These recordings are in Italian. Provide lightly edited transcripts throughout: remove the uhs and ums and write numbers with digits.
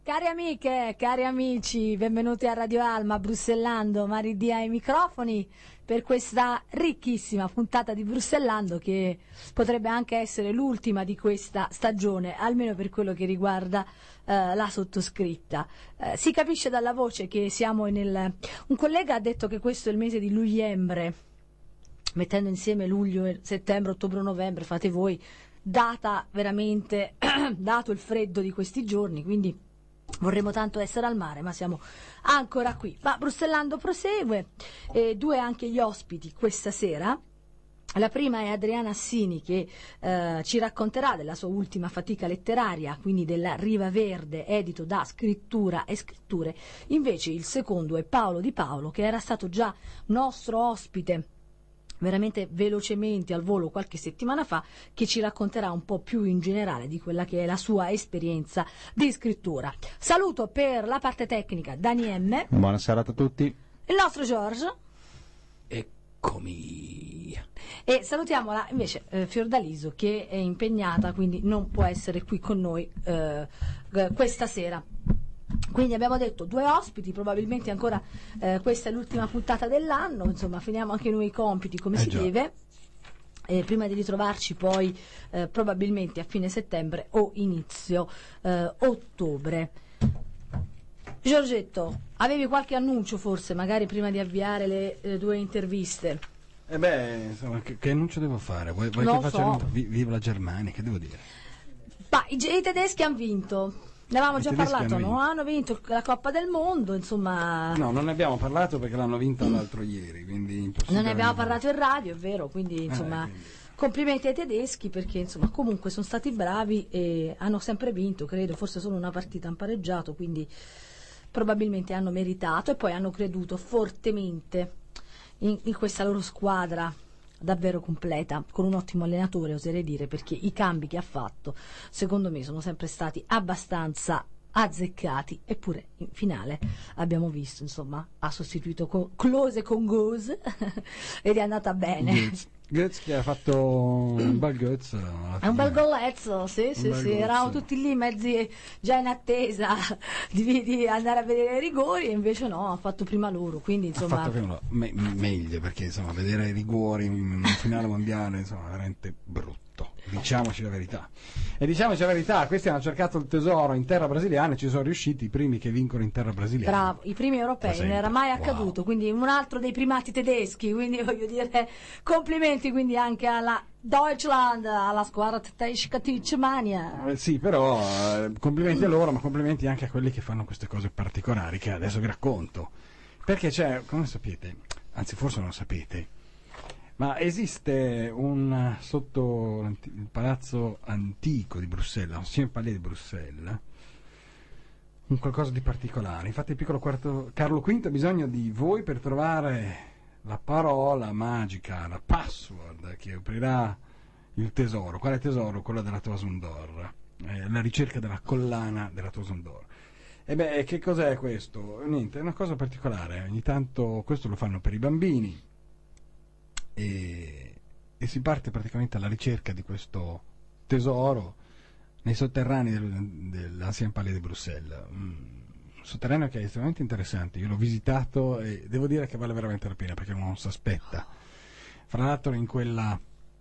Cari amiche, cari amici, benvenuti a Radio Alma, Brussellando, Maridia ai microfoni per questa ricchissima puntata di Brussellando che potrebbe anche essere l'ultima di questa stagione, almeno per quello che riguarda la sottoscritta. Si capisce dalla voce che siamo nel... Un collega ha detto che questo è il mese di lugliembre, mettendo insieme luglio, settembre, ottobre, novembre, fate voi, data veramente, dato il freddo di questi giorni, quindi vorremmo tanto essere al mare, ma siamo ancora qui. Ma Brussellando prosegue, due anche gli ospiti questa sera. La prima è Adriana Assini che ci racconterà della sua ultima fatica letteraria, quindi della Riva Verde, edito da Scrittura e Scritture. Invece il secondo è Paolo Di Paolo, che era stato già nostro ospite veramente velocemente al volo qualche settimana fa, che ci racconterà un po' più in generale di quella che è la sua esperienza di scrittura. Saluto per la parte tecnica Dani M. Buonasera a tutti. Il nostro Giorgio. Eccomi. E salutiamo invece Fiordaliso, che è impegnata, quindi non può essere qui con noi questa sera. Quindi abbiamo detto due ospiti, probabilmente ancora questa è l'ultima puntata dell'anno, insomma finiamo anche noi i compiti come si deve, prima di ritrovarci poi probabilmente a fine settembre o inizio ottobre. Giorgetto, avevi qualche annuncio forse, magari prima di avviare le due interviste? Insomma, che annuncio devo fare? Vuoi che faccia viva la Germania, che devo dire? Ma i tedeschi hanno vinto. Ne avevamo già parlato, no? Hanno vinto la Coppa del Mondo, insomma... No, non ne abbiamo parlato perché l'hanno vinta l'altro ieri, quindi... Non ne abbiamo parlato in radio, è vero, quindi insomma... Complimenti ai tedeschi perché insomma comunque sono stati bravi e hanno sempre vinto, credo, forse solo una partita hanno pareggiato, quindi probabilmente hanno meritato e poi hanno creduto fortemente in questa loro squadra davvero completa, con un ottimo allenatore oserei dire, perché i cambi che ha fatto secondo me sono sempre stati abbastanza azzeccati, eppure in finale abbiamo visto, insomma, ha sostituito Klose con Gose ed è andata bene. Götze che ha fatto un bel Götze. È un bel gollezzo, sì, eravamo tutti lì mezzi già in attesa di andare a vedere i rigori e invece no, ha fatto prima loro, quindi insomma... Ha fatto meglio, perché insomma vedere i rigori in un finale mondiale insomma veramente brutto. Diciamoci la verità. E diciamoci la verità, questi hanno cercato il tesoro in terra brasiliana e ci sono riusciti i primi che vincono in terra brasiliana. Bravo, i primi europei, non era mai accaduto, quindi un altro dei primati tedeschi, quindi voglio dire complimenti quindi anche alla Deutschland, alla squadra tedesca Germania. Sì, però complimenti a loro, ma complimenti anche a quelli che fanno queste cose particolari che adesso vi racconto. Perché c'è, come sapete, anzi forse non lo sapete, ma esiste sotto il palazzo antico di Bruxelles, l'Ancien Palais di Bruxelles, un qualcosa di particolare. Infatti il piccolo Carlo V ha bisogno di voi per trovare la parola magica, la password che aprirà il tesoro. Quale tesoro? Quello della Toison d'Or, la ricerca della collana della Toison d'Or. E che cos'è questo? Niente, è una cosa particolare. Ogni tanto questo lo fanno per i bambini e si parte praticamente alla ricerca di questo tesoro nei sotterranei dell'Ancien Palais di Bruxelles. Un sotterraneo che è estremamente interessante, io l'ho visitato e devo dire che vale veramente la pena perché non si aspetta. Fra l'altro in quella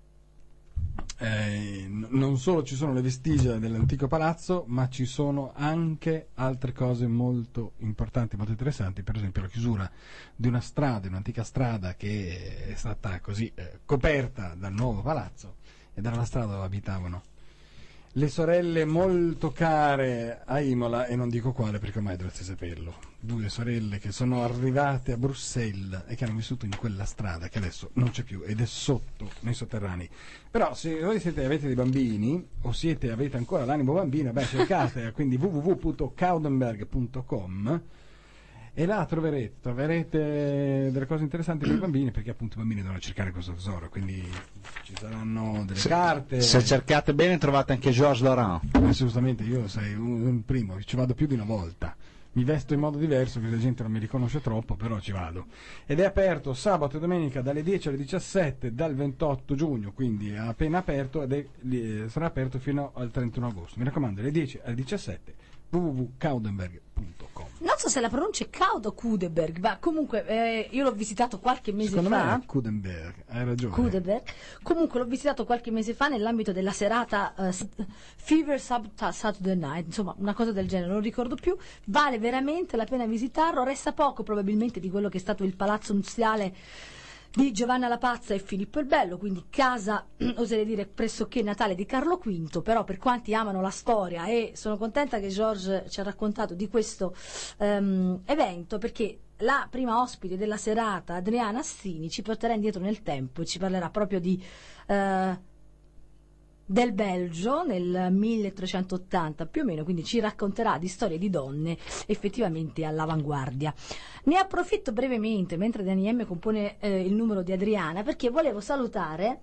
non solo ci sono le vestigia dell'antico palazzo, ma ci sono anche altre cose molto importanti, molto interessanti, per esempio la chiusura di una strada, un'antica strada che è stata così coperta dal nuovo palazzo, ed era la strada dove abitavano le sorelle molto care a Imola, e non dico quale perché ormai dovreste saperlo, due sorelle che sono arrivate a Bruxelles e che hanno vissuto in quella strada che adesso non c'è più ed è sotto nei sotterranei. Però se voi avete dei bambini o avete ancora l'animo bambino, cercate quindi www.kaudenberg.com e là troverete delle cose interessanti per i bambini, perché appunto i bambini devono cercare questo tesoro, quindi ci saranno delle carte. Se cercate bene trovate anche Georges Laurent. Assolutamente, io sei un primo, ci vado più di una volta, mi vesto in modo diverso che la gente non mi riconosce troppo, però ci vado. Ed è aperto sabato e domenica dalle 10 alle 17 dal 28 giugno, quindi è appena aperto, sarà aperto fino al 31 agosto. Mi raccomando, alle 10 alle 17 www.coudenberg.com. Non so se la pronuncia è Caud o Kudenberg, ma comunque io l'ho visitato qualche mese Secondo fa. me è Coudenberg, hai ragione. Kudenberg. Comunque l'ho visitato qualche mese fa nell'ambito della serata Fever Saturday Night, insomma una cosa del genere, non ricordo più. Vale veramente la pena visitarlo, resta poco probabilmente di quello che è stato il palazzo nuziale di Giovanna la Pazza e Filippo il Bello, quindi casa, oserei dire, pressoché natale di Carlo V, però per quanti amano la storia, e sono contenta che George ci ha raccontato di questo evento, perché la prima ospite della serata, Adriana Assini, ci porterà indietro nel tempo e ci parlerà proprio del Belgio nel 1380 più o meno, quindi ci racconterà di storie di donne effettivamente all'avanguardia. Ne approfitto brevemente mentre Dani M compone il numero di Adriana, perché volevo salutare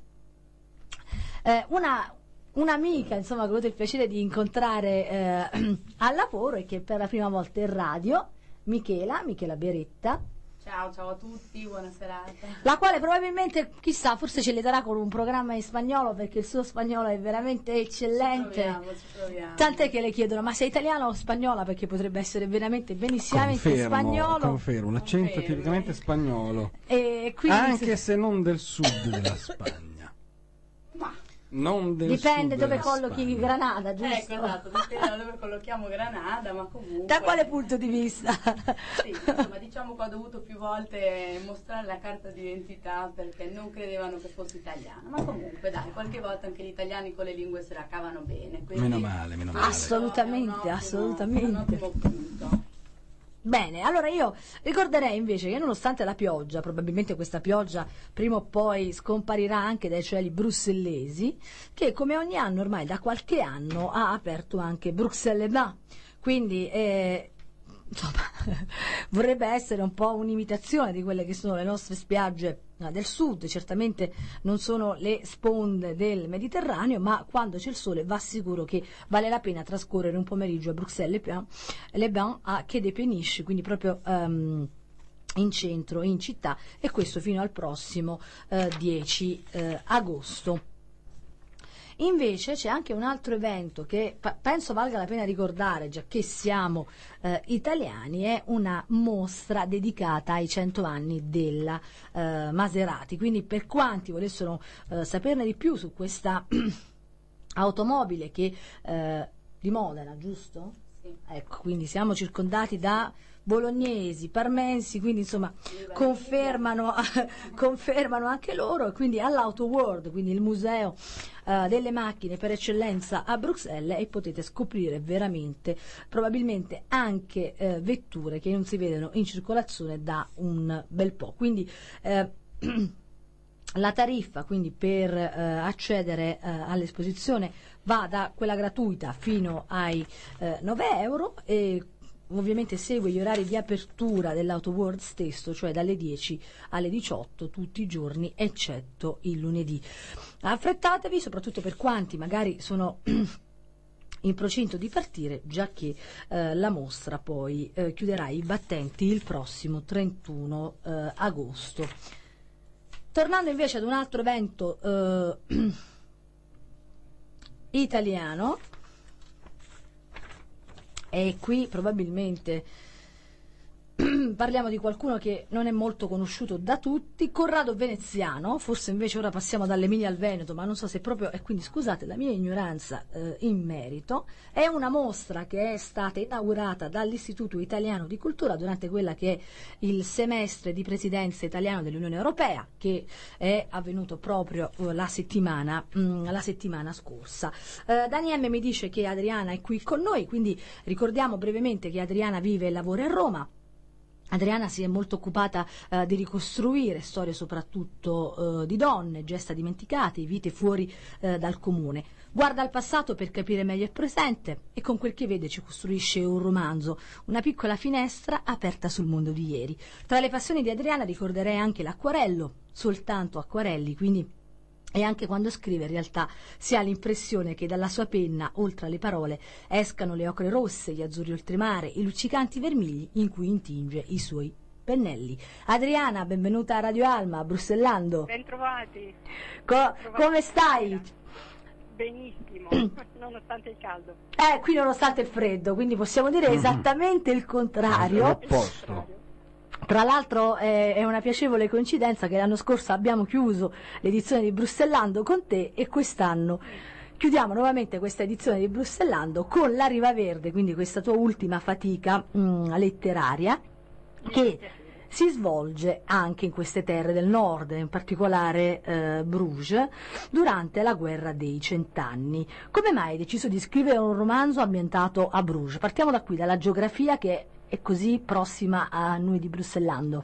un'amica, insomma, che ho avuto il piacere di incontrare al lavoro e che per la prima volta in radio, Michela Beretta. Ciao a tutti, buona serata. La quale probabilmente, chissà, forse ce le darà con un programma in spagnolo, perché il suo spagnolo è veramente eccellente. Ci proviamo. Tant'è che le chiedono, ma sei italiana o spagnola? Perché potrebbe essere veramente benissimamente spagnolo. Confermo, un accento tipicamente spagnolo. E quindi, anche se non del sud della Spagna. Ma Non del dipende sud dove della collochi Spagna. Granada, giusto? ecco, esatto, dipende da dove collochiamo Granada, ma comunque. Da quale punto di vista? Sì, insomma, diciamo che ho dovuto più volte mostrare la carta d'identità perché non credevano che fossi italiana, ma comunque dai, qualche volta anche gli italiani con le lingue se la cavano bene. Quindi Meno male. Assolutamente, assolutamente. È un ottimo punto. Bene, allora io ricorderei invece che nonostante la pioggia, probabilmente questa pioggia prima o poi scomparirà anche dai cieli brussellesi, che come ogni anno ormai da qualche anno ha aperto anche Bruxelles Bains, quindi insomma, vorrebbe essere un po' un'imitazione di quelle che sono le nostre spiagge del sud. Certamente non sono le sponde del Mediterraneo, ma quando c'è il sole va sicuro che vale la pena trascorrere un pomeriggio a Bruxelles Les Bains a Quai des Péniches, quindi proprio in centro, in città, e questo fino al prossimo 10 agosto. Invece c'è anche un altro evento che penso valga la pena ricordare, già che siamo italiani, è una mostra dedicata ai 100 anni della Maserati. Quindi per quanti volessero saperne di più su questa automobile che di Modena, giusto? Sì. Ecco, quindi siamo circondati da bolognesi, parmensi, quindi insomma confermano anche loro, e quindi all'Auto World, quindi il museo delle macchine per eccellenza a Bruxelles, e potete scoprire veramente probabilmente anche vetture che non si vedono in circolazione da un bel po'. Quindi la tariffa, quindi, per accedere all'esposizione va da quella gratuita fino ai 9 euro, e ovviamente segue gli orari di apertura dell'Auto World stesso, cioè dalle 10 alle 18 tutti i giorni eccetto il lunedì. Affrettatevi, soprattutto per quanti magari sono in procinto di partire, già che la mostra poi chiuderà i battenti il prossimo 31 agosto. Tornando invece ad un altro evento italiano, e qui probabilmente parliamo di qualcuno che non è molto conosciuto da tutti, Corrado Veneziano. Forse invece ora passiamo dall'Emilia al Veneto, ma non so se proprio, e quindi scusate la mia ignoranza in merito. È una mostra che è stata inaugurata dall'Istituto Italiano di Cultura durante quella che è il semestre di presidenza italiano dell'Unione Europea, che è avvenuto proprio la settimana scorsa. Dani M mi dice che Adriana è qui con noi, quindi ricordiamo brevemente che Adriana vive e lavora a Roma. Adriana si è molto occupata di ricostruire storie soprattutto di donne, gesta dimenticate, vite fuori dal comune. Guarda al passato per capire meglio il presente, e con quel che vede ci costruisce un romanzo, una piccola finestra aperta sul mondo di ieri. Tra le passioni di Adriana ricorderei anche l'acquarello, soltanto acquarelli, quindi. E anche quando scrive in realtà si ha l'impressione che dalla sua penna, oltre alle parole, escano le ocre rosse, gli azzurri oltremare, i luccicanti vermigli in cui intinge i suoi pennelli. Adriana, benvenuta a Radio Alma, a Bruxellando. Bentrovati. Come stai? benissimo, nonostante il caldo. Qui nonostante il freddo, quindi possiamo dire esattamente il contrario. L'opposto. Tra l'altro è una piacevole coincidenza che l'anno scorso abbiamo chiuso l'edizione di Brussellando con te e quest'anno chiudiamo nuovamente questa edizione di Brussellando con La Riva Verde, quindi questa tua ultima fatica letteraria che si svolge anche in queste terre del nord, in particolare Bruges, durante la guerra dei 100 anni. Come mai hai deciso di scrivere un romanzo ambientato a Bruges? Partiamo da qui, dalla geografia che è così prossima a noi di Brussellando.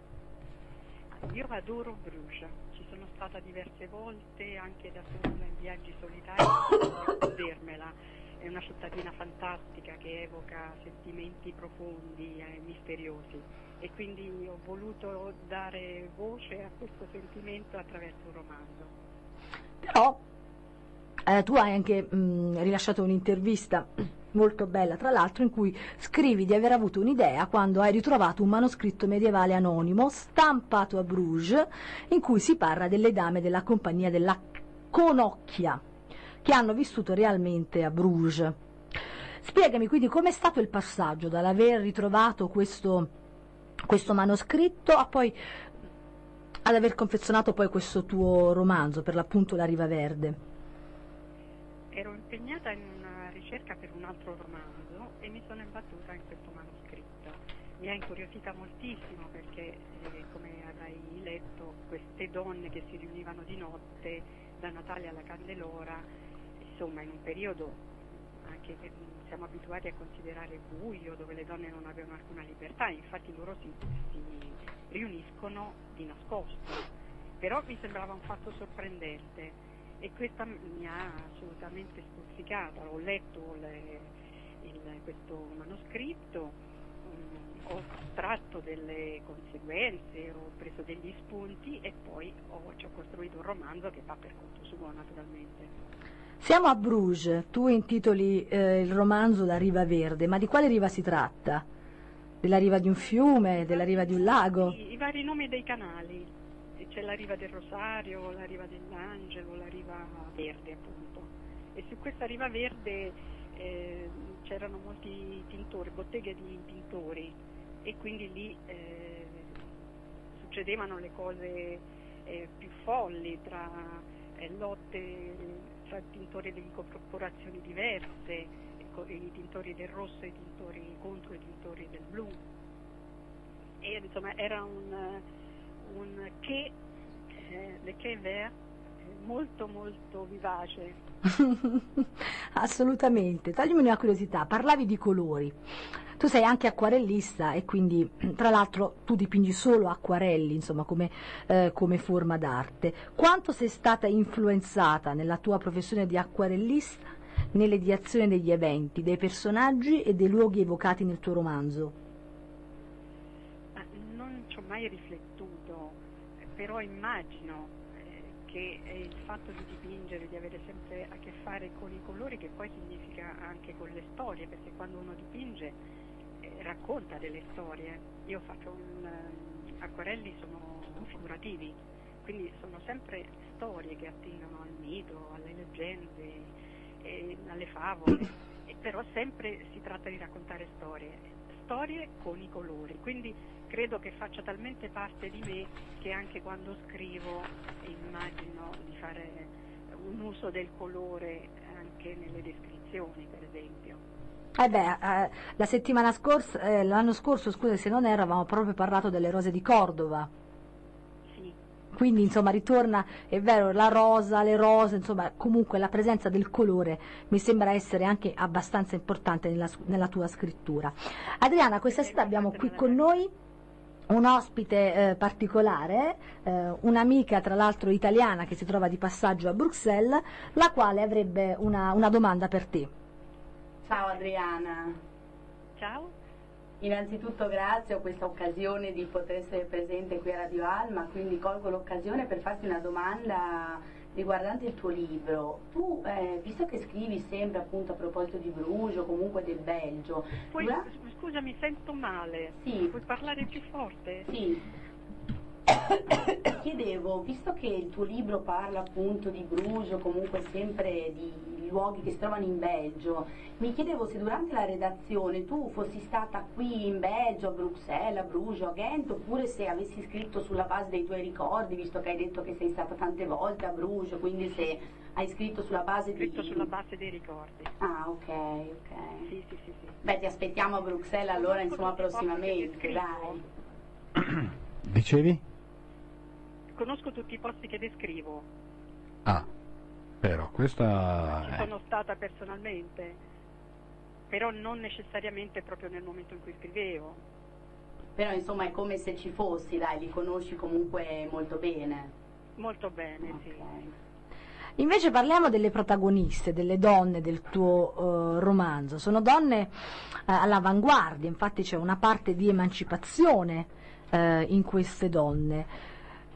Io adoro Bruges, ci sono stata diverse volte, anche da sola in viaggi solitari, a godermela. È una cittadina fantastica che evoca sentimenti profondi e misteriosi e quindi ho voluto dare voce a questo sentimento attraverso un romanzo. Però tu hai anche rilasciato un'intervista molto bella, tra l'altro, in cui scrivi di aver avuto un'idea quando hai ritrovato un manoscritto medievale anonimo stampato a Bruges, in cui si parla delle dame della compagnia della Conocchia che hanno vissuto realmente a Bruges. Spiegami quindi com'è stato il passaggio dall'aver ritrovato questo manoscritto a poi ad aver confezionato poi questo tuo romanzo, per l'appunto La Riva Verde. Ero impegnata in una ricerca per un altro romanzo e mi sono imbattuta in questo manoscritto. Mi ha incuriosita moltissimo perché, come avrai letto, queste donne che si riunivano di notte da Natale alla Candelora, insomma in un periodo anche che siamo abituati a considerare buio, dove le donne non avevano alcuna libertà, infatti loro si riuniscono di nascosto, però mi sembrava un fatto sorprendente e questa mi ha assolutamente stuzzicata. Ho letto questo manoscritto, ho tratto delle conseguenze, ho preso degli spunti e poi ci ho costruito un romanzo che va per conto suo, naturalmente. Siamo a Bruges, tu intitoli il romanzo La Riva Verde, ma di quale riva si tratta? Della riva di un fiume, della riva di un lago? I vari nomi dei canali, c'è la riva del Rosario, la riva dell'Angelo, la riva verde appunto, e su questa riva verde c'erano molti tintori, botteghe di pintori, e quindi lì succedevano le cose più folli, tra lotte tra tintori di corporazioni diverse, i tintori del rosso e i tintori contro i tintori del blu, e insomma era un quai, le quai vert, molto molto vivace. Assolutamente. Toglimi una curiosità, parlavi di colori. Tu sei anche acquarellista e quindi, tra l'altro, tu dipingi solo acquarelli, insomma, come forma d'arte. Quanto sei stata influenzata nella tua professione di acquarellista nell'ideazione degli eventi, dei personaggi e dei luoghi evocati nel tuo romanzo? Non ci ho mai riflettuto, però immagino che il fatto di dipingere, di avere sempre a che fare con i colori, che poi significa anche con le storie, perché quando uno dipinge racconta delle storie. Io faccio acquarelli sono figurativi, quindi sono sempre storie che attingono al mito, alle leggende, alle favole, però sempre si tratta di raccontare storie con i colori, quindi credo che faccia talmente parte di me che anche quando scrivo immagino di fare un uso del colore anche nelle descrizioni, per esempio. La settimana scorsa, l'anno scorso, scusa se non erro, avevamo proprio parlato delle rose di Cordova. Sì. Quindi insomma ritorna, è vero, la rosa, le rose, insomma comunque la presenza del colore mi sembra essere anche abbastanza importante nella tua scrittura. Adriana, questa sera abbiamo qui con noi un ospite particolare, un'amica tra l'altro italiana che si trova di passaggio a Bruxelles, la quale avrebbe una domanda per te. Ciao Adriana. Ciao. Innanzitutto grazie a questa occasione di poter essere presente qui a Radio Alma, quindi colgo l'occasione per farti una domanda riguardante il tuo libro. Tu, visto che scrivi sempre appunto a proposito di Bruges o comunque del Belgio... Scusa, mi sento male. Sì. Puoi parlare più forte? Sì. Chiedevo, visto che il tuo libro parla appunto di Bruges, comunque sempre di luoghi che si trovano in Belgio, mi chiedevo se durante la redazione tu fossi stata qui in Belgio, a Bruxelles, a Bruges, a Ghent, oppure se avessi scritto sulla base dei tuoi ricordi, visto che hai detto che sei stata tante volte a Bruges, quindi se hai scritto sulla base sulla base dei ricordi. Ah, ok. Sì. Beh, ti aspettiamo a Bruxelles allora, insomma, prossimamente, dai. Dicevi? Conosco tutti i posti che descrivo. Ah, però questa... Ci sono stata personalmente, però non necessariamente proprio nel momento in cui scrivevo. Però insomma è come se ci fossi, dai, li conosci comunque molto bene. Molto bene, Ok. sì. Invece parliamo delle protagoniste, delle donne del tuo romanzo. Sono donne all'avanguardia, infatti c'è una parte di emancipazione in queste donne.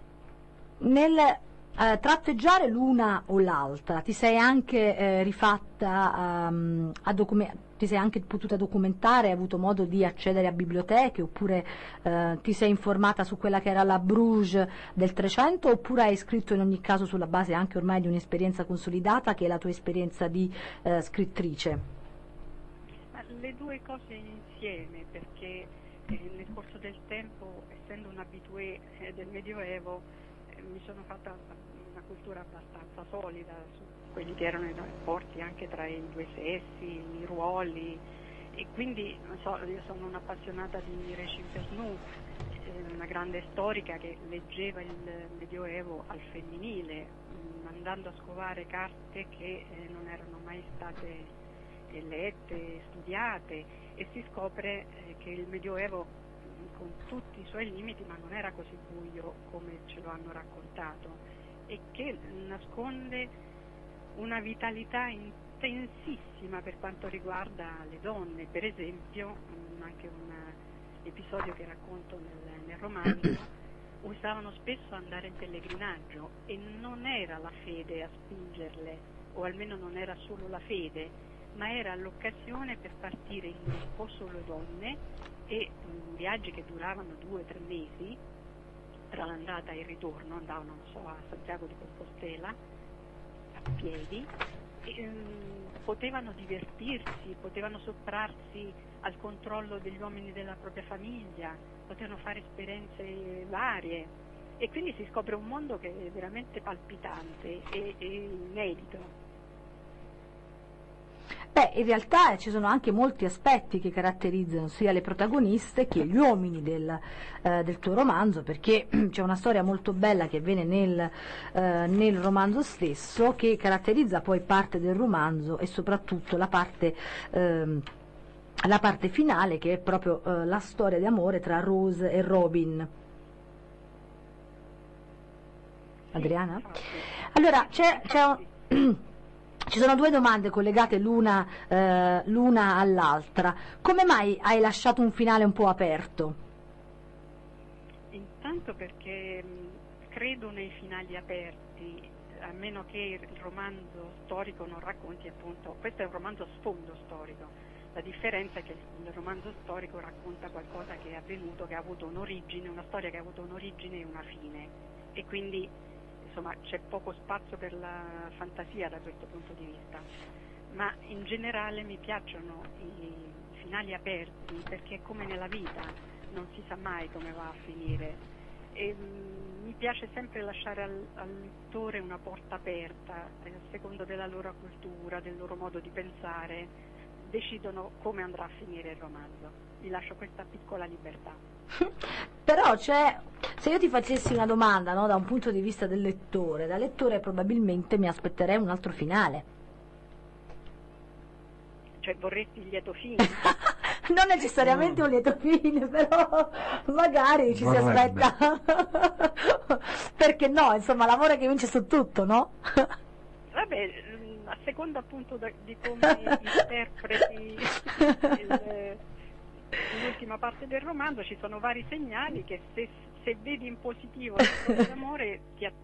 Nel tratteggiare l'una o l'altra, ti sei anche rifatta ti sei anche potuta documentare, hai avuto modo di accedere a biblioteche, oppure ti sei informata su quella che era la Bruges del 300, oppure hai scritto in ogni caso sulla base anche ormai di un'esperienza consolidata che è la tua esperienza di scrittrice? Ma le due cose insieme, perché nel corso del tempo, essendo un abitué del Medioevo, mi sono fatta una cultura abbastanza solida su quelli che erano i rapporti anche tra i due sessi, i ruoli, e quindi non so, io sono un'appassionata di Régine Pernoud, una grande storica che leggeva il Medioevo al femminile, andando a scovare carte che non erano mai state lette, studiate, e si scopre che il Medioevo, con tutti i suoi limiti, ma non era così buio come ce lo hanno raccontato, e che nasconde una vitalità intensissima per quanto riguarda le donne. Per esempio, anche un episodio che racconto nel romanzo, usavano spesso andare in pellegrinaggio e non era la fede a spingerle, o almeno non era solo la fede, ma era l'occasione per partire in gruppo, solo donne, e viaggi che duravano 2 o 3 mesi tra l'andata e il ritorno, andavano, non so, a Santiago di Compostela a piedi, e potevano divertirsi, potevano sottrarsi al controllo degli uomini della propria famiglia, potevano fare esperienze varie, e quindi si scopre un mondo che è veramente palpitante e inedito. Beh, in realtà ci sono anche molti aspetti che caratterizzano sia le protagoniste che gli uomini del tuo romanzo, perché c'è una storia molto bella che avviene nel romanzo stesso, che caratterizza poi parte del romanzo e soprattutto la parte finale, che è proprio la storia di amore tra Rose e Robin. Adriana? Allora, ci sono 2 domande collegate l'una all'altra. Come mai hai lasciato un finale un po' aperto? Intanto perché credo nei finali aperti, a meno che il romanzo storico non racconti, appunto, questo è un romanzo a sfondo storico. La differenza è che il romanzo storico racconta qualcosa che è avvenuto, che ha avuto un'origine, una storia che ha avuto un'origine e una fine, e quindi insomma c'è poco spazio per la fantasia da questo punto di vista, ma in generale mi piacciono i finali aperti, perché è come nella vita, non si sa mai come va a finire, e mi piace sempre lasciare al lettore una porta aperta, a secondo della loro cultura, del loro modo di pensare, decidono come andrà a finire il romanzo, gli lascio questa piccola libertà. Però se io ti facessi una domanda, no, da un punto di vista del lettore, da lettore probabilmente mi aspetterei un altro finale. Cioè vorresti il lieto fine? Non necessariamente un lieto fine, però magari ci si aspetta. Perché no, insomma, l'amore che vince su tutto, no? Vabbè, a seconda appunto di come interpreti l'ultima parte del romanzo, ci sono vari segnali che se vedi in positivo la storia d'amore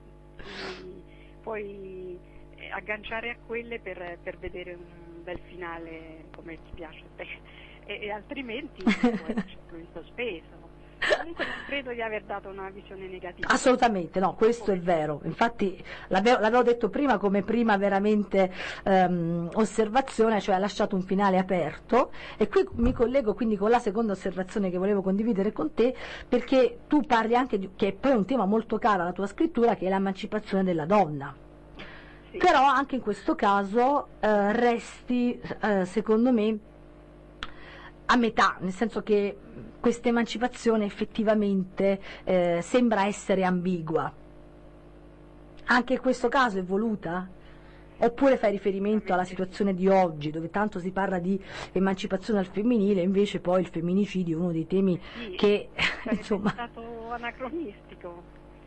puoi agganciare a quelle per vedere un bel finale come ti piace a te, e altrimenti puoi lasciarlo in sospeso. Comunque non credo di aver dato una visione negativa. Assolutamente, no, questo è vero. Infatti l'avevo detto prima come prima veramente osservazione, cioè ha lasciato un finale aperto, e qui mi collego quindi con la seconda osservazione che volevo condividere con te, perché tu parli anche che è poi un tema molto caro alla tua scrittura, che è l'emancipazione della donna. Sì. Però anche in questo caso resti, secondo me, a metà, nel senso che questa emancipazione effettivamente sembra essere ambigua. Anche in questo caso è voluta? Oppure fai riferimento alla situazione di oggi, dove tanto si parla di emancipazione al femminile, invece poi il femminicidio è uno dei temi che insomma... È stato anacronistico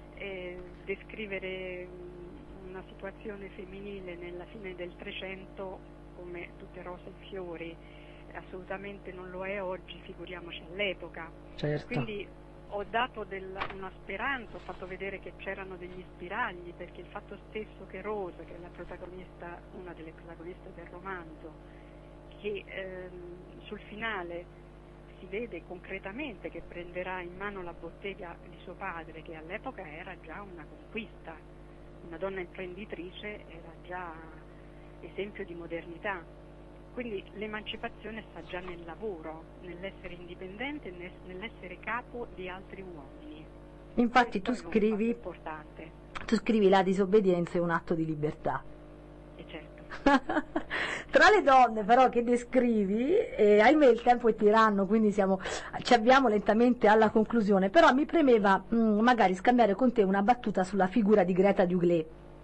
descrivere una situazione femminile nella fine del 300 come tutte rose e fiori. Assolutamente non lo è oggi, figuriamoci all'epoca. Certo. Quindi ho dato una speranza, ho fatto vedere che c'erano degli spiragli, perché il fatto stesso che Rosa, che è la protagonista, una delle protagoniste del romanzo, che sul finale si vede concretamente che prenderà in mano la bottega di suo padre, che all'epoca era già una conquista, una donna imprenditrice, era già esempio di modernità. Quindi l'emancipazione sta già nel lavoro, nell'essere indipendente, nell'essere capo di altri uomini. Infatti tu Questo è un fatto scrivi, importante. la disobbedienza è un atto di libertà. E certo. Tra le donne però che descrivi, ahimè il tempo è tiranno, quindi ci avviamo lentamente alla conclusione, però mi premeva magari scambiare con te una battuta sulla figura di Greta Duglet,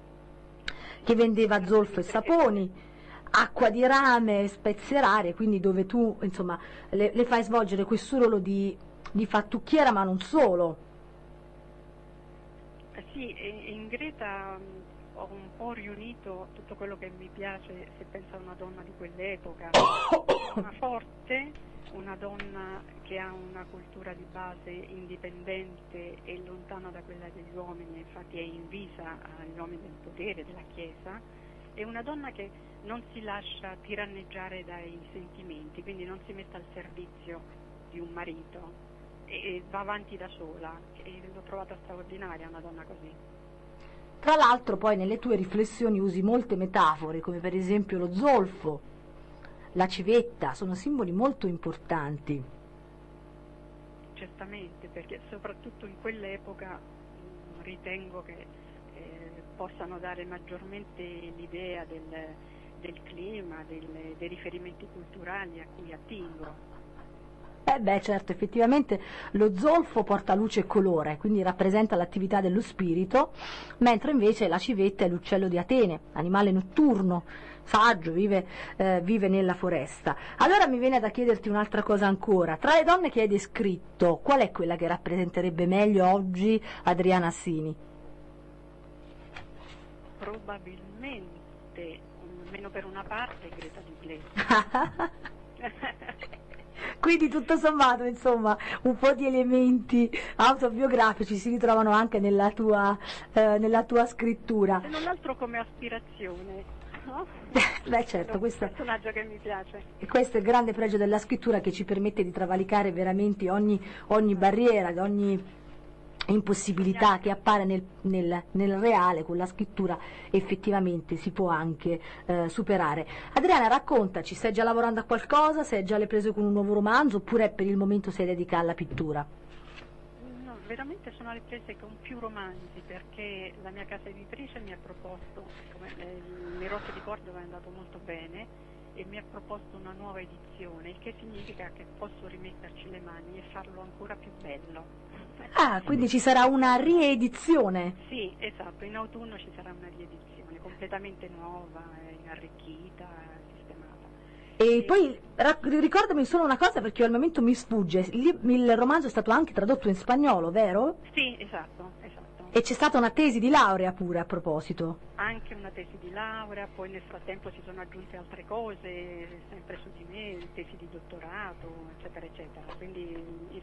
che vendeva zolfo e saponi, acqua di rame, spezie rare, quindi dove tu insomma le fai svolgere questo ruolo di fattucchiera, ma non solo. Sì, in Greta ho un po' riunito tutto quello che mi piace se penso a una donna di quell'epoca, una forte, una donna che ha una cultura di base indipendente e lontana da quella degli uomini, infatti è invisa agli uomini del potere, della Chiesa, e una donna che non si lascia tiranneggiare dai sentimenti, quindi non si mette al servizio di un marito e va avanti da sola, e l'ho trovata straordinaria una donna così. Tra l'altro poi nelle tue riflessioni usi molte metafore, come per esempio lo zolfo, la civetta, sono simboli molto importanti. Certamente, perché soprattutto in quell'epoca ritengo che possano dare maggiormente l'idea del clima, dei riferimenti culturali a cui attingo. Certo, effettivamente lo zolfo porta luce e colore, quindi rappresenta l'attività dello spirito, mentre invece la civetta è l'uccello di Atene, animale notturno, saggio, vive nella foresta. Allora mi viene da chiederti un'altra cosa ancora. Tra le donne che hai descritto, qual è quella che rappresenterebbe meglio oggi Adriana Assini? Probabilmente, almeno per una parte, Greta Duglet. Quindi tutto sommato, insomma, un po' di elementi autobiografici si ritrovano anche nella tua scrittura. Se non altro come aspirazione, no? Certo, è un personaggio che mi piace. E questo è il grande pregio della scrittura, che ci permette di travalicare veramente ogni barriera, ogni impossibilità che appare nel reale. Con la scrittura effettivamente si può anche superare. Adriana, raccontaci, stai già lavorando a qualcosa, sei già alle prese con un nuovo romanzo, oppure per il momento sei dedicata alla pittura? No, veramente sono alle prese con più romanzi, perché la mia casa editrice mi ha proposto, come il Rotte di Cordova è andato molto bene, e mi ha proposto una nuova edizione, il che significa che posso rimetterci le mani e farlo ancora più bello. Ah, quindi ci sarà una riedizione? Sì, esatto, in autunno ci sarà una riedizione completamente nuova, arricchita, sistemata. E poi ricordami solo una cosa, perché al momento mi sfugge, il romanzo è stato anche tradotto in spagnolo, vero? Sì, esatto. E c'è stata una tesi di laurea pure a proposito. Anche una tesi di laurea, poi nel frattempo si sono aggiunte altre cose, sempre su di me, tesi di dottorato, eccetera, eccetera. Quindi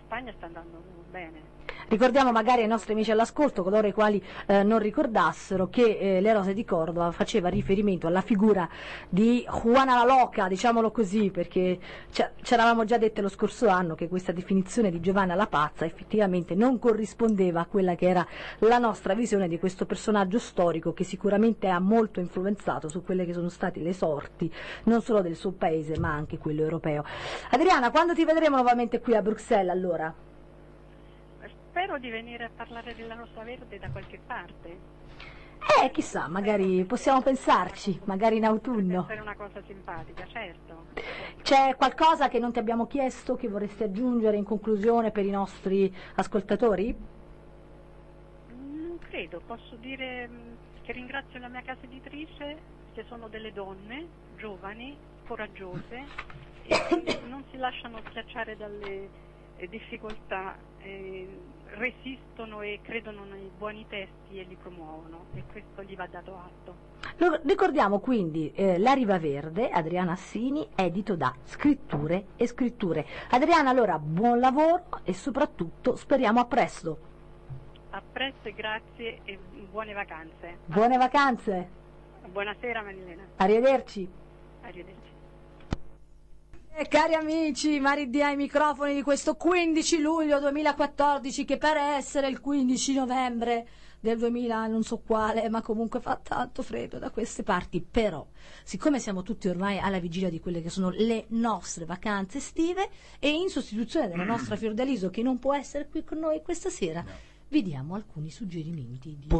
Spagna sta andando bene. Ricordiamo magari ai nostri amici all'ascolto, coloro i quali non ricordassero, che Le Rose di Cordova faceva riferimento alla figura di Juana la Loca, diciamolo così, perché c'eravamo già dette lo scorso anno che questa definizione di Giovanna la Pazza effettivamente non corrispondeva a quella che era la nostra visione di questo personaggio storico, che sicuramente ha molto influenzato su quelle che sono state le sorti non solo del suo paese ma anche quello europeo. Adriana, quando ti vedremo nuovamente qui a Bruxelles allora? Spero di venire a parlare della Rosa Verde da qualche parte. Chissà, magari possiamo pensarci, magari in autunno. È una cosa simpatica, certo. C'è qualcosa che non ti abbiamo chiesto, che vorresti aggiungere in conclusione per i nostri ascoltatori? Non credo, posso dire che ringrazio la mia casa editrice, che sono delle donne giovani, coraggiose e che non si lasciano schiacciare dalle difficoltà, resistono e credono nei buoni testi e li promuovono, e questo gli va dato atto. Lo ricordiamo quindi, La Riva Verde, Adriana Assini, edito da Scritture e Scritture. Adriana, allora buon lavoro e soprattutto speriamo a presto. A presto e grazie e buone vacanze. Buone vacanze. Buonasera Marilena. Arrivederci. Arrivederci. Cari amici, Maridia ai microfoni di questo 15 luglio 2014, che pare essere il 15 novembre del 2000 non so quale, ma comunque fa tanto freddo da queste parti. Però, siccome siamo tutti ormai alla vigilia di quelle che sono le nostre vacanze estive, e in sostituzione della nostra Fiordaliso, che non può essere qui con noi questa sera, vi diamo alcuni suggerimenti di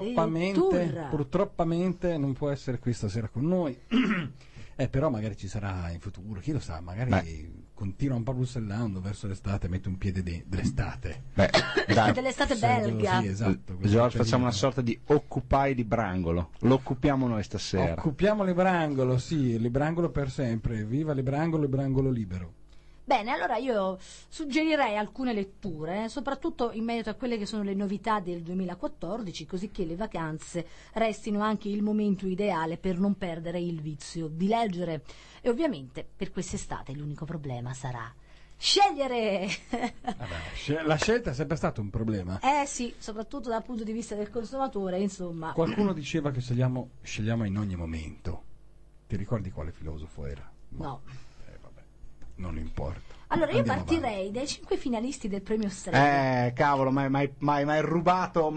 purtroppamente non può essere qui stasera con noi. Però magari ci sarà in futuro, chi lo sa, magari continua un po' brussellando verso l'estate, mette un piede dell'estate. Dell'estate belga. Sì, esatto. George, facciamo una sorta di Occupy di Brangolo. Lo occupiamo noi stasera. Occupiamo Librangolo, sì, Librangolo per sempre. Viva Librangolo libero. Bene, allora io suggerirei alcune letture, soprattutto in merito a quelle che sono le novità del 2014, così che le vacanze restino anche il momento ideale per non perdere il vizio di leggere. E ovviamente per quest'estate l'unico problema sarà scegliere. La scelta è sempre stato un problema. Sì, soprattutto dal punto di vista del consumatore, insomma. Qualcuno diceva che scegliamo in ogni momento. Ti ricordi quale filosofo era? No. Non importa. Allora io partirei dai 5 finalisti del premio Strega. Cavolo, mai rubato,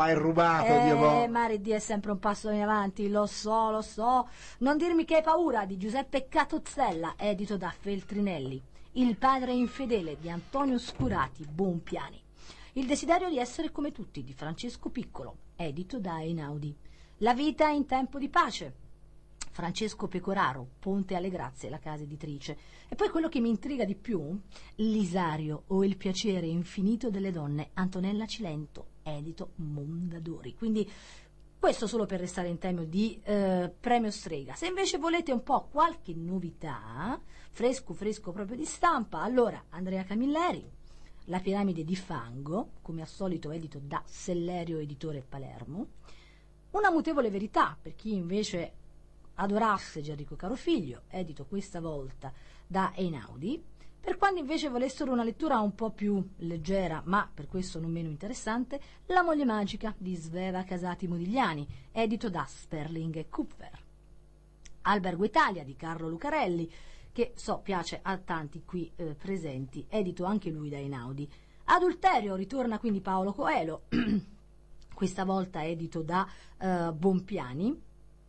Dio. Maridi è sempre un passo in avanti, lo so. Non dirmi che hai paura, di Giuseppe Catozzella, edito da Feltrinelli. Il padre infedele di Antonio Scurati, Bonpiani. Il desiderio di essere come tutti, di Francesco Piccolo, edito da Einaudi. La vita in tempo di pace, Francesco Pecoraro, Ponte alle Grazie, la casa editrice. E poi quello che mi intriga di più, Lisario o il piacere infinito delle donne, Antonella Cilento, edito Mondadori. Quindi questo solo per restare in tema di premio Strega. Se invece volete un po' qualche novità, fresco proprio di stampa, allora Andrea Camilleri, La piramide di fango, come al solito edito da Sellerio Editore Palermo. Una mutevole verità per chi invece adorasse Gianrico Carofiglio, edito questa volta da Einaudi. Per quando invece volessero una lettura un po' più leggera, ma per questo non meno interessante, La moglie magica di Sveva Casati Modigliani, edito da Sperling e Kupfer. Albergo Italia di Carlo Lucarelli, che so piace a tanti qui presenti, edito anche lui da Einaudi. Adulterio ritorna quindi Paolo Coelho, questa volta edito da Bonpiani.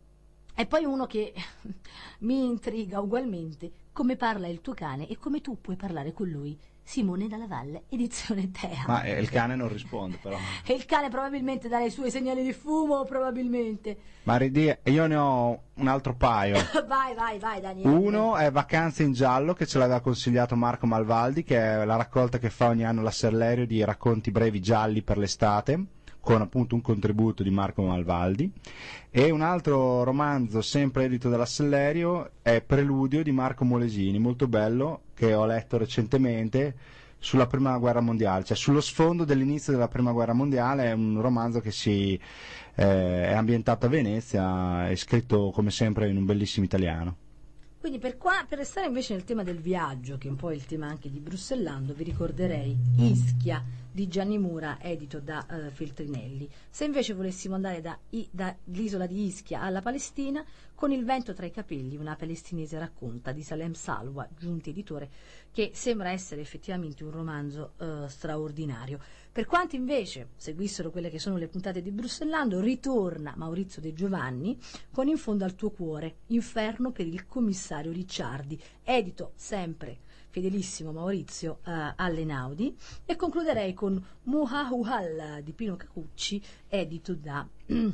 E poi uno che mi intriga ugualmente, Come parla il tuo cane e come tu puoi parlare con lui, Simone Dalla Valle, edizione Tea. Ma il cane non risponde però. E il cane probabilmente dà i suoi segnali di fumo, probabilmente. Maridi, io ne ho un altro paio. Vai Daniele. Uno è Vacanze in giallo, che ce l'aveva consigliato Marco Malvaldi, che è la raccolta che fa ogni anno la Sellerio di racconti brevi gialli per l'estate, con appunto un contributo di Marco Malvaldi. E un altro romanzo sempre edito dalla Sellerio è Preludio di Marco Molesini, molto bello, che ho letto recentemente, sulla prima guerra mondiale, cioè sullo sfondo dell'inizio della prima guerra mondiale. È un romanzo che è ambientato a Venezia, è scritto come sempre in un bellissimo italiano. Quindi per restare invece nel tema del viaggio, che è un po' il tema anche di Brussellando, vi ricorderei Ischia di Gianni Mura, edito da Feltrinelli. Se invece volessimo andare dall'isola di Ischia alla Palestina, Con il vento tra i capelli, una palestinese racconta di Salem Salwa, Giunti editore, che sembra essere effettivamente un romanzo straordinario. Per quanti invece seguissero quelle che sono le puntate di Brussellando, ritorna Maurizio De Giovanni con In fondo al tuo cuore, Inferno per il commissario Ricciardi, edito sempre fedelissimo Maurizio all'Einaudi, e concluderei con Muhahuhal di Pino Cacucci, edito da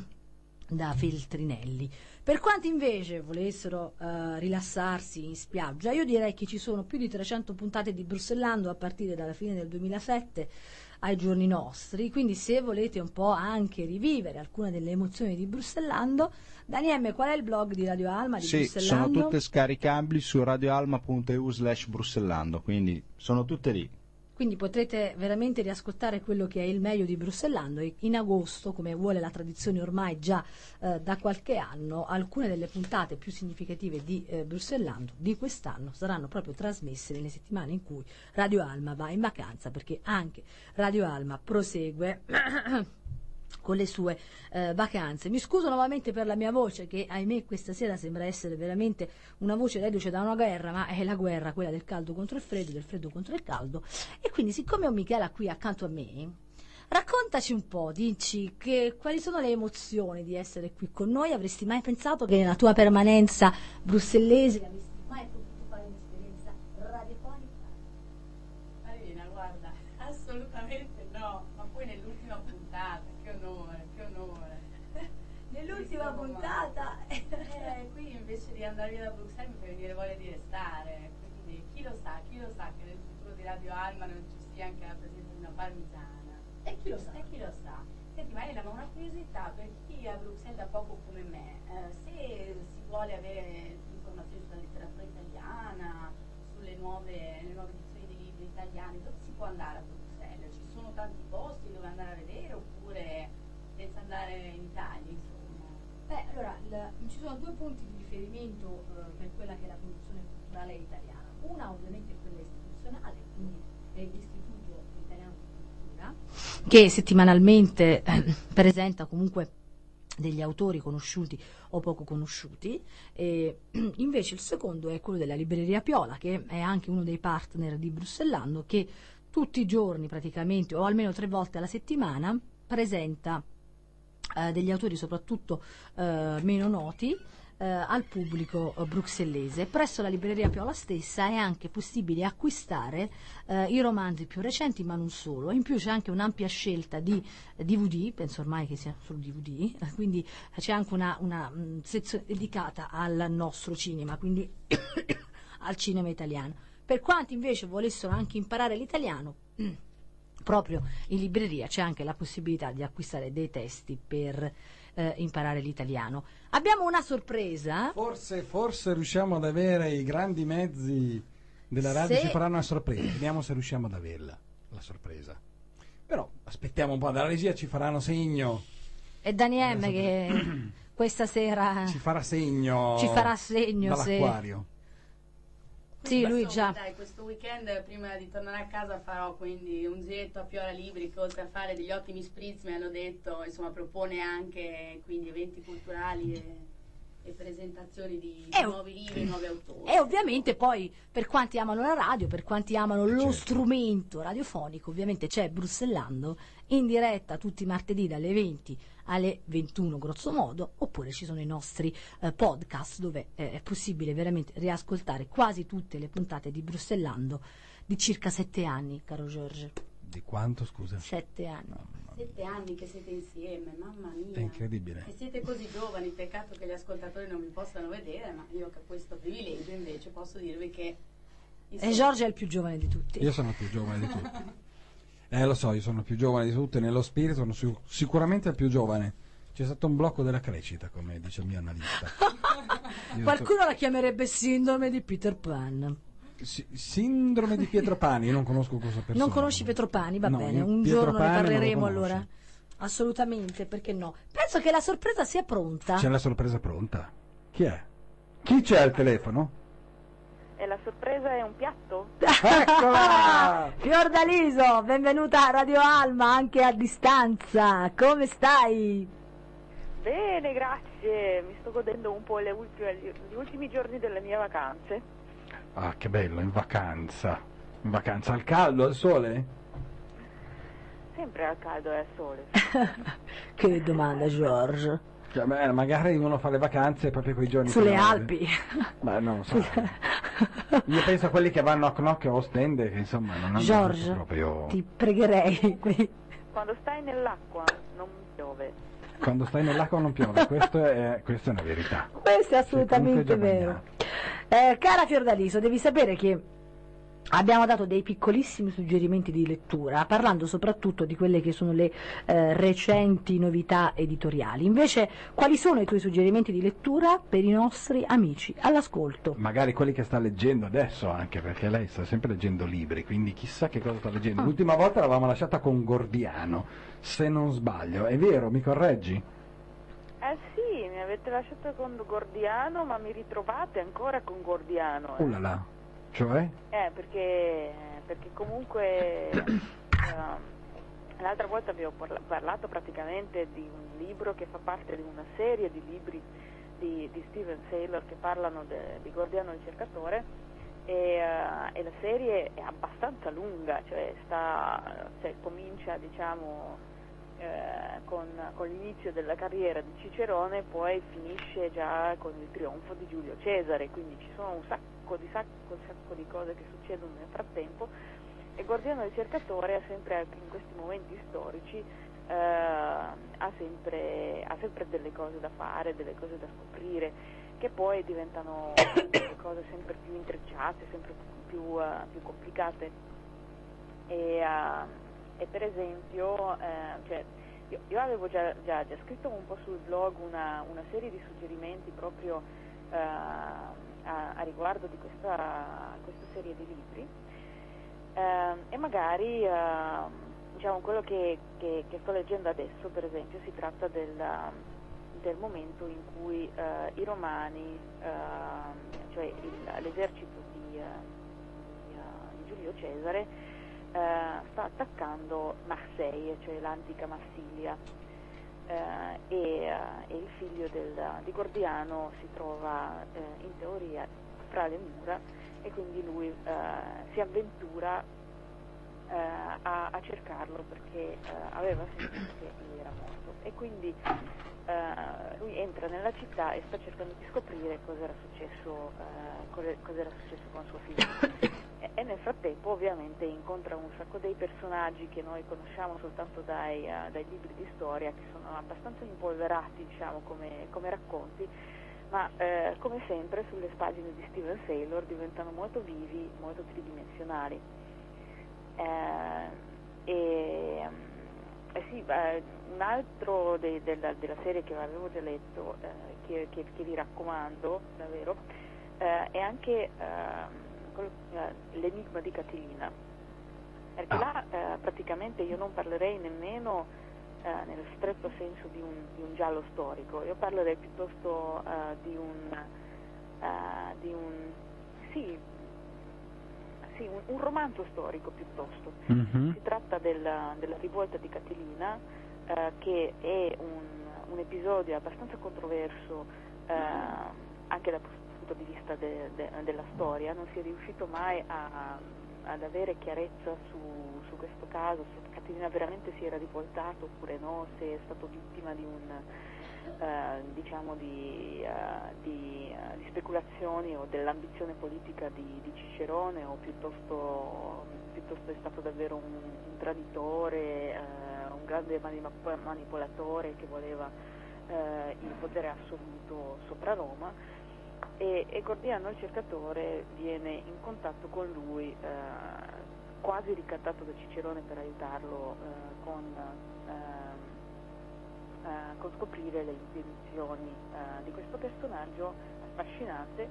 Feltrinelli. Per quanti invece volessero rilassarsi in spiaggia, io direi che ci sono più di 300 puntate di Brussellando a partire dalla fine del 2007 ai giorni nostri, quindi se volete un po' anche rivivere alcune delle emozioni di Brussellando, Daniele, qual è il blog di Radio Alma di Brussellando? Sono tutte scaricabili su radioalma.eu/Brussellando, quindi sono tutte lì. Quindi potrete veramente riascoltare quello che è il meglio di Brussellando, e in agosto, come vuole la tradizione ormai già da qualche anno, alcune delle puntate più significative di Brussellando di quest'anno saranno proprio trasmesse nelle settimane in cui Radio Alma va in vacanza, perché anche Radio Alma prosegue con le sue vacanze. Mi scuso nuovamente per la mia voce, che ahimè questa sera sembra essere veramente una voce reduce da una guerra, ma è la guerra quella del caldo contro il freddo, del freddo contro il caldo. E quindi, siccome ho Michela qui accanto a me, raccontaci un po', dici quali sono le emozioni di essere qui con noi. Avresti mai pensato che nella tua permanenza brussellese avresti mai potuto fare un'esperienza radiofonica? Marina, guarda, assolutamente no, ma poi nell'ultima puntata, che onore, che onore. Nell'ultima puntata Qui invece di andare via da Bruxelles mi fa venire voglia di restare, quindi chi lo sa che nel futuro di Radio Alma non ci sia anche la presenza di una parmigiana. e chi lo sa? Senti Marina, ma una curiosità per chi è a Bruxelles da poco come me, se si vuole avere informazioni sulla letteratura italiana, sulle nuove edizioni dei libri italiani, dove si può andare a Bruxelles? Ci sono tanti posti dove andare a vedere, oppure senza andare in Italia, insomma? Allora, ci sono due punti di riferimento per quella che è la produzione culturale italiana. Una ovviamente è quella istituzionale, quindi è l'Istituto Italiano di Cultura, che settimanalmente presenta comunque degli autori conosciuti o poco conosciuti. E invece il secondo è quello della Libreria Piola, che è anche uno dei partner di Brussellando, che tutti i giorni praticamente, o almeno 3 volte alla settimana, presenta degli autori soprattutto meno noti al pubblico bruxellese. Presso la Libreria Piola stessa è anche possibile acquistare i romanzi più recenti, ma non solo. In più c'è anche un'ampia scelta di DVD, penso ormai che sia solo DVD, quindi c'è anche una sezione dedicata al nostro cinema, quindi al cinema italiano. Per quanti invece volessero anche imparare l'italiano, proprio in libreria c'è anche la possibilità di acquistare dei testi per imparare l'italiano. Abbiamo una sorpresa. Forse riusciamo ad avere i grandi mezzi della radio, ci faranno una sorpresa. Vediamo se riusciamo ad averla, la sorpresa. Però aspettiamo un po', dalla regia ci faranno segno. E Daniele che questa sera ci farà segno dall'acquario. Sì, lui già. Dai, questo weekend prima di tornare a casa farò quindi un giretto a Piora Libri, che oltre a fare degli ottimi spritz mi hanno detto, insomma, propone anche quindi eventi culturali e presentazioni di nuovi libri, nuovi autori. E ovviamente poi per quanti amano la radio, per quanti amano lo strumento radiofonico, ovviamente c'è Brussellando in diretta tutti i martedì dalle 20 alle 21 grosso modo, oppure ci sono i nostri podcast dove è possibile veramente riascoltare quasi tutte le puntate di Brussellando di circa 7 anni, caro Giorgio. Di quanto, scusa? 7 anni. 7 anni che siete insieme, mamma mia. È incredibile. E siete così giovani, peccato che gli ascoltatori non vi possano vedere, ma io che ho questo privilegio invece posso dirvi che... E Giorgio è il più giovane di tutti. Io sono il più giovane di tutti. Lo so, io sono il più giovane di tutti, nello spirito sono sicuramente il più giovane. C'è stato un blocco della crescita, come dice il mio analista. Qualcuno la chiamerebbe sindrome di Peter Pan. Sindrome di Pietro Pani, io non conosco cosa persona. Non conosci Pietro Pani, va bene, un Pietro giorno Pani ne parleremo allora. Assolutamente, perché no? Penso che la sorpresa sia pronta. C'è la sorpresa pronta. Chi è? Chi c'è al telefono? E la sorpresa è un piatto? Eccola! Fiordaliso, benvenuta a Radio Alma anche a distanza. Come stai? Bene, grazie. Mi sto godendo un po' gli ultimi giorni delle mie vacanze. Ah, che bello, in vacanza. In vacanza al caldo, al sole? Sempre al caldo e al sole. Che domanda, George. Cioè, beh, magari uno fa le vacanze proprio quei giorni. Sulle che Alpi. Beh, non lo so. Io penso a quelli che vanno a Knock o Ostende, che insomma non hanno George, proprio... ti pregherei. Quando stai nell'acqua non piove. Quando stai nell'acqua non piove, questa è una verità. Questo è assolutamente Sei comunque vero. già Cara Fiordaliso, devi sapere che abbiamo dato dei piccolissimi suggerimenti di lettura, parlando soprattutto di quelle che sono le recenti novità editoriali. Invece, quali sono i tuoi suggerimenti di lettura per i nostri amici all'ascolto? Magari quelli che sta leggendo adesso, anche perché lei sta sempre leggendo libri, quindi chissà che cosa sta leggendo. L'ultima volta l'avevamo lasciata con Gordiano, se non sbaglio. È vero, mi correggi? Sì, mi avete lasciato con Gordiano, ma mi ritrovate ancora con Gordiano. Là. Cioè? Perché comunque l'altra volta vi ho parlato praticamente di un libro che fa parte di una serie di libri di Steven Saylor che parlano di Gordiano il cercatore, e la serie è abbastanza lunga, cioè comincia diciamo con l'inizio della carriera di Cicerone, poi finisce già con il trionfo di Giulio Cesare, quindi ci sono un sacco di cose che succedono nel frattempo, e Gordiano il cercatore ha sempre, anche in questi momenti storici, ha sempre delle cose da fare, delle cose da scoprire, che poi diventano delle cose sempre più intrecciate, sempre più complicate. E per esempio, io avevo già scritto un po' sul blog una serie di suggerimenti proprio a riguardo di questa serie di libri, e magari diciamo quello che sto leggendo adesso, per esempio, si tratta del momento in cui i Romani, cioè l'esercito di Giulio Cesare, sta attaccando Marseille, cioè l'antica Marsiglia, e il figlio di Gordiano si trova in teoria fra le mura, e quindi lui si avventura a cercarlo, perché aveva sentito che lui era morto, e quindi lui entra nella città e sta cercando di scoprire cosa era successo con suo figlio. E nel frattempo ovviamente incontra un sacco dei personaggi che noi conosciamo soltanto dai libri di storia, che sono abbastanza impolverati, diciamo, come racconti, ma come sempre sulle pagine di Steven Saylor diventano molto vivi, molto tridimensionali. Un altro della serie che avevo già letto, che vi raccomando davvero, è anche l'enigma di Catilina, perché là praticamente io non parlerei nemmeno nel stretto senso di un giallo storico, io parlerei piuttosto di un romanzo storico piuttosto. Mm-hmm. Si tratta della rivolta di Catilina, che è un episodio abbastanza controverso anche dal punto di vista della storia. Non si è riuscito mai ad avere chiarezza su questo caso, se Catilina veramente si era rivoltato oppure no, se è stato vittima di speculazioni o dell'ambizione politica di Cicerone, o piuttosto è stato davvero un traditore, un grande manipolatore che voleva il potere assoluto sopra Roma. E Gordiano il cercatore viene in contatto con lui, quasi ricattato da Cicerone per aiutarlo con scoprire le intenzioni di questo personaggio affascinante,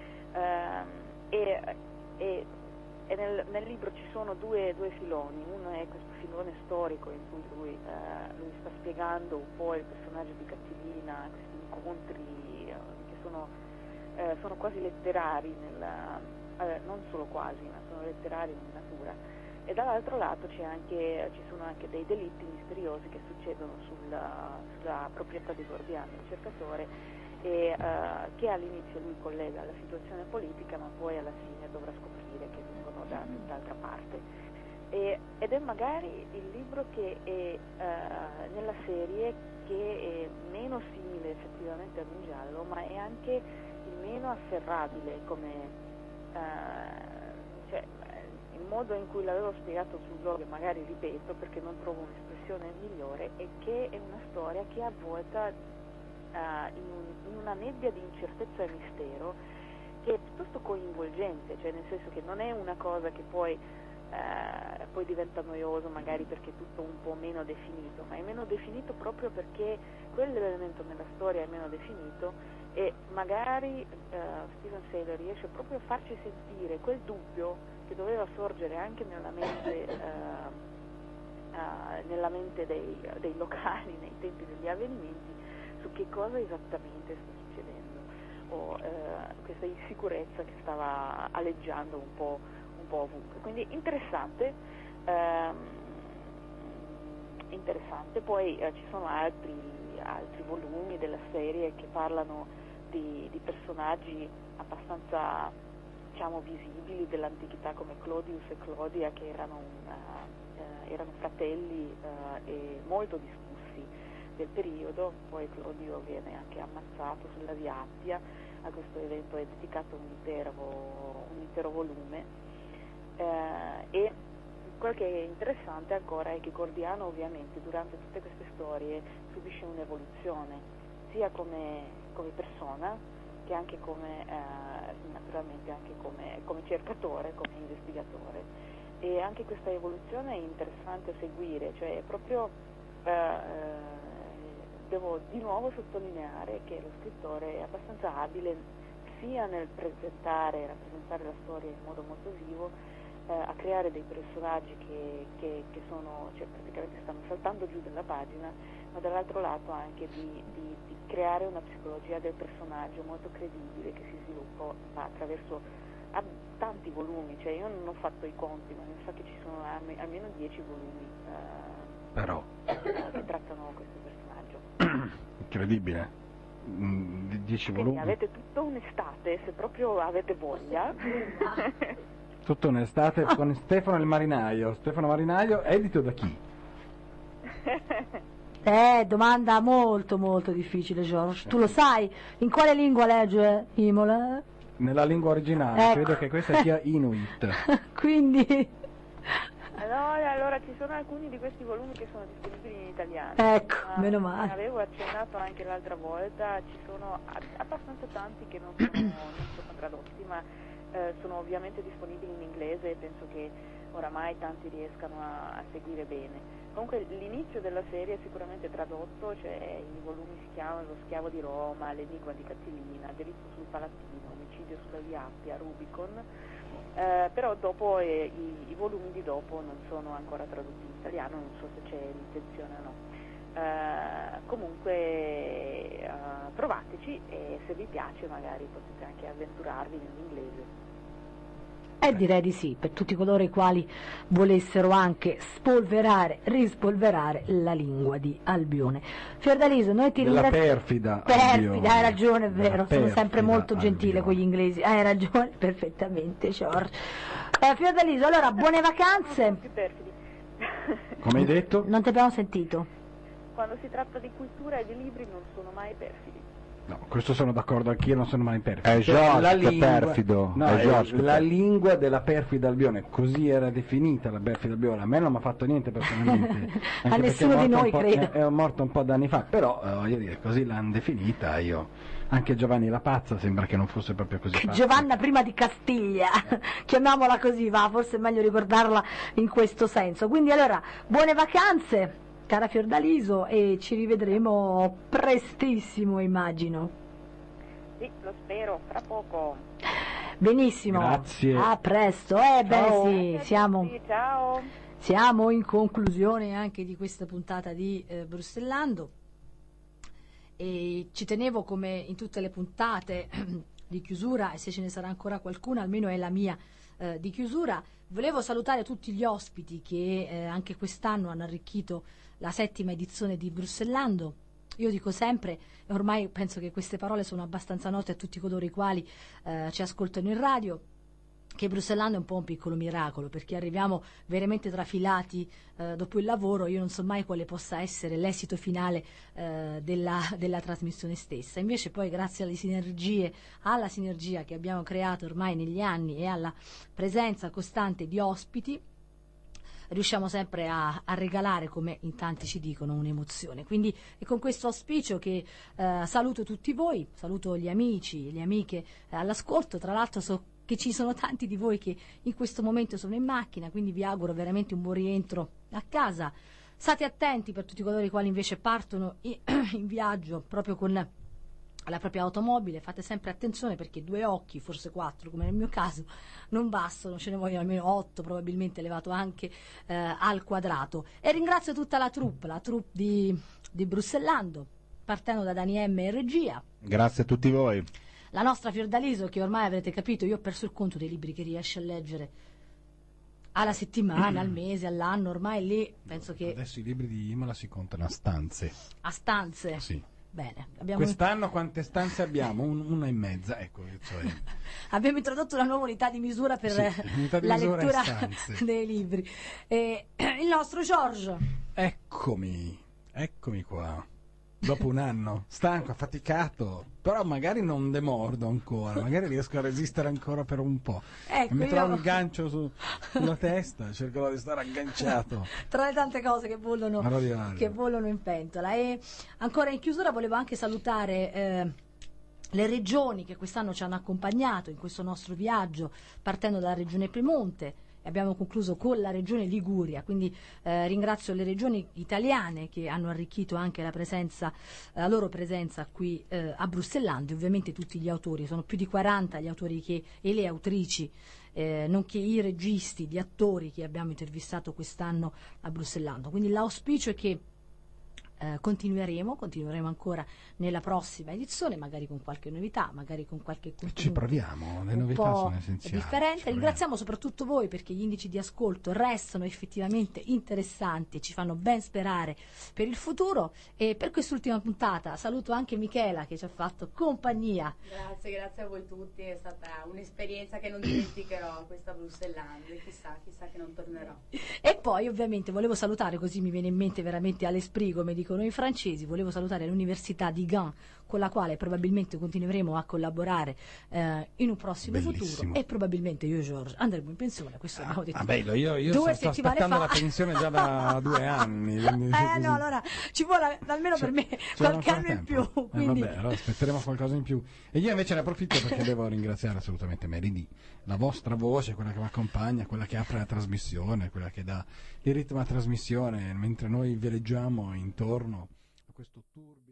e nel libro ci sono due filoni. Uno è questo filone storico in cui lui sta spiegando un po' il personaggio di Catilina, questi incontri che sono quasi letterari non solo quasi, ma sono letterari in natura, e dall'altro lato ci sono anche dei delitti misteriosi che succedono sulla proprietà di Gordiano, il cercatore, e che all'inizio lui collega alla situazione politica, ma poi alla fine dovrà scoprire che vengono da tutt'altra parte. Ed è magari il libro che è nella serie che è meno simile effettivamente ad un giallo, ma è anche il meno afferrabile, come cioè, il modo in cui l'avevo spiegato sul blog, magari ripeto perché non trovo un'espressione migliore, è che è una storia che è avvolta in una nebbia di incertezza e mistero che è piuttosto coinvolgente, cioè nel senso che non è una cosa che poi diventa noioso magari perché è tutto un po' meno definito, ma è meno definito proprio perché quell'elemento nella storia è meno definito, e magari Stephen Saylor riesce proprio a farci sentire quel dubbio che doveva sorgere anche nella mente dei locali nei tempi degli avvenimenti, su che cosa esattamente sta succedendo, o questa insicurezza che stava aleggiando un po' ovunque. Quindi interessante. Poi ci sono altri volumi della serie che parlano di personaggi abbastanza, diciamo, visibili dell'antichità, come Claudius e Claudia, che erano fratelli e molto discussi del periodo. Poi Claudio viene anche ammazzato sulla Via Appia. A questo evento è dedicato un intero volume. E quel che è interessante ancora è che Gordiano ovviamente durante tutte queste storie subisce un'evoluzione, sia come persona che anche naturalmente anche come cercatore, come investigatore, e anche questa evoluzione è interessante a seguire, cioè proprio devo di nuovo sottolineare che lo scrittore è abbastanza abile sia nel rappresentare la storia in modo molto vivo, a creare dei personaggi che sono, cioè, praticamente stanno saltando giù dalla pagina, ma dall'altro lato anche di creare una psicologia del personaggio molto credibile che si sviluppa attraverso tanti volumi, cioè io non ho fatto i conti, ma mi sa che ci sono almeno 10 volumi però che trattano questo personaggio. incredibile. 10 Quindi volumi, avete tutta un'estate, se proprio avete voglia. tutta un'estate con Stefano il Marinaio. Stefano Marinaio, edito da chi? Domanda molto molto difficile, George. Tu lo sai? In quale lingua legge Imola? Nella lingua originale, Ecco. credo che questa sia Inuit. Quindi, No, allora ci sono alcuni di questi volumi che sono disponibili in italiano. ecco, meno Come male. avevo accennato anche l'altra volta, ci sono abbastanza tanti che non sono tradotti, ma sono ovviamente disponibili in inglese, e penso che oramai tanti riescano a seguire bene. Comunque l'inizio della serie è sicuramente tradotto, cioè i volumi si chiamano Lo schiavo di Roma, L'enigma di Catilina, Delitto sul Palatino, Omicidio sulla Via Appia, Rubicon, però dopo i volumi di dopo non sono ancora tradotti in italiano, non so se c'è l'intenzione o no. Comunque provateci, e se vi piace magari potete anche avventurarvi nell'inglese. Direi di sì, per tutti coloro i quali volessero anche rispolverare la lingua di Albione. Fiordaliso, noi ti Della ringraziamo. perfida Albione. Hai ragione, è vero, Della sono sempre perfida molto gentile Albione. con gli inglesi, hai ragione perfettamente, George. Fiordaliso, allora, buone vacanze. Più perfidi. Come hai detto? Non ti abbiamo sentito. Quando si tratta di cultura e di libri non sono mai perfidi. No, questo sono d'accordo anch'io, non sono mai perfido. È George La che è lingua- perfido, No, è George che la è- lingua della perfida Albione, così era definita la perfida Albione. A me non mi ha fatto niente personalmente. Anche perché nessuno è di morta noi, un po'- credo. È morto un po' d'anni fa, però voglio dire, così l'hanno definita io. Anche Giovanni la Pazza sembra che non fosse proprio così pazza. Giovanna prima di Castiglia, chiamiamola così, va, forse è meglio ricordarla in questo senso. Quindi allora, buone vacanze, cara Fiordaliso, e ci rivedremo prestissimo, immagino. Sì, lo spero, fra poco. Benissimo, Grazie. a presto. Beh Ciao. sì, Grazie a siamo... tutti, ciao. Siamo in conclusione anche di questa puntata di Brussellando, e ci tenevo, come in tutte le puntate, di chiusura, e se ce ne sarà ancora qualcuna almeno è la mia di chiusura. Volevo salutare tutti gli ospiti che anche quest'anno hanno arricchito la 7ª edizione di Bruxellando. Io dico sempre, e ormai penso che queste parole sono abbastanza note a tutti coloro i quali ci ascoltano in radio, che Bruxellando è un po' un piccolo miracolo, perché arriviamo veramente trafilati dopo il lavoro. Io non so mai quale possa essere l'esito finale della trasmissione stessa. Invece poi, grazie alla sinergia che abbiamo creato ormai negli anni e alla presenza costante di ospiti, riusciamo sempre a regalare, come in tanti ci dicono, un'emozione. Quindi è con questo auspicio che saluto tutti voi, saluto gli amici e le amiche all'ascolto. Tra l'altro so che ci sono tanti di voi che in questo momento sono in macchina, quindi vi auguro veramente un buon rientro a casa. State attenti per tutti coloro i quali invece partono in viaggio proprio con la propria automobile, fate sempre attenzione, perché 2 occhi, forse 4 come nel mio caso, non bastano, ce ne vogliono almeno 8, probabilmente elevato anche al quadrato. E ringrazio tutta la troupe di Bruxellando, partendo da Dani M in regia. Grazie a tutti voi. La nostra Fiordaliso, che ormai avrete capito, io ho perso il conto dei libri che riesce a leggere alla settimana, al mese, all'anno, ormai lì penso che... Adesso i libri di Imola si contano a stanze. A stanze? Sì. Bene. Quest'anno quante stanze abbiamo? Una e mezza, ecco. Cioè... abbiamo introdotto una nuova unità di misura per la lettura dei libri. Il nostro George. Eccomi qua. Dopo un anno, stanco, affaticato, però magari non demordo ancora, magari riesco a resistere ancora per un po'. Ecco, mi trovo un gancio sulla testa, cercherò di stare agganciato. Tra le tante cose che bollono in pentola. E ancora in chiusura volevo anche salutare le regioni che quest'anno ci hanno accompagnato in questo nostro viaggio, partendo dalla regione Piemonte. Abbiamo concluso con la regione Liguria, quindi ringrazio le regioni italiane che hanno arricchito anche la loro presenza qui a Bruxellando, e ovviamente tutti gli autori. Sono più di 40 gli autori e le autrici, nonché i registi, gli attori che abbiamo intervistato quest'anno a Bruxellando. Quindi l'auspicio è che continueremo ancora nella prossima edizione, magari con qualche novità, magari con qualche contenuto. Ci proviamo, le novità sono essenziali. Differente. Ringraziamo soprattutto voi, perché gli indici di ascolto restano effettivamente interessanti e ci fanno ben sperare per il futuro. E per quest'ultima puntata saluto anche Michela, che ci ha fatto compagnia. Grazie a voi tutti, è stata un'esperienza che non dimenticherò, questa Bruxellando, e chissà che non tornerò. E poi ovviamente volevo salutare, così mi viene in mente veramente all'esprit, come dicono i francesi, volevo salutare l'Università di Gand, con la quale probabilmente continueremo a collaborare in un prossimo futuro, e probabilmente io e George andremo in pensione. Questo abbiamo detto bello, io sto aspettando la pensione già da 2 anni. No, allora ci vuole almeno per me qualche anno in più. Quindi... vabbè, allora aspetteremo qualcosa in più. E io invece ne approfitto perché devo ringraziare assolutamente Mary D, la vostra voce, quella che mi accompagna, quella che apre la trasmissione, quella che dà il ritmo alla trasmissione mentre noi veleggiamo intorno a questo tour.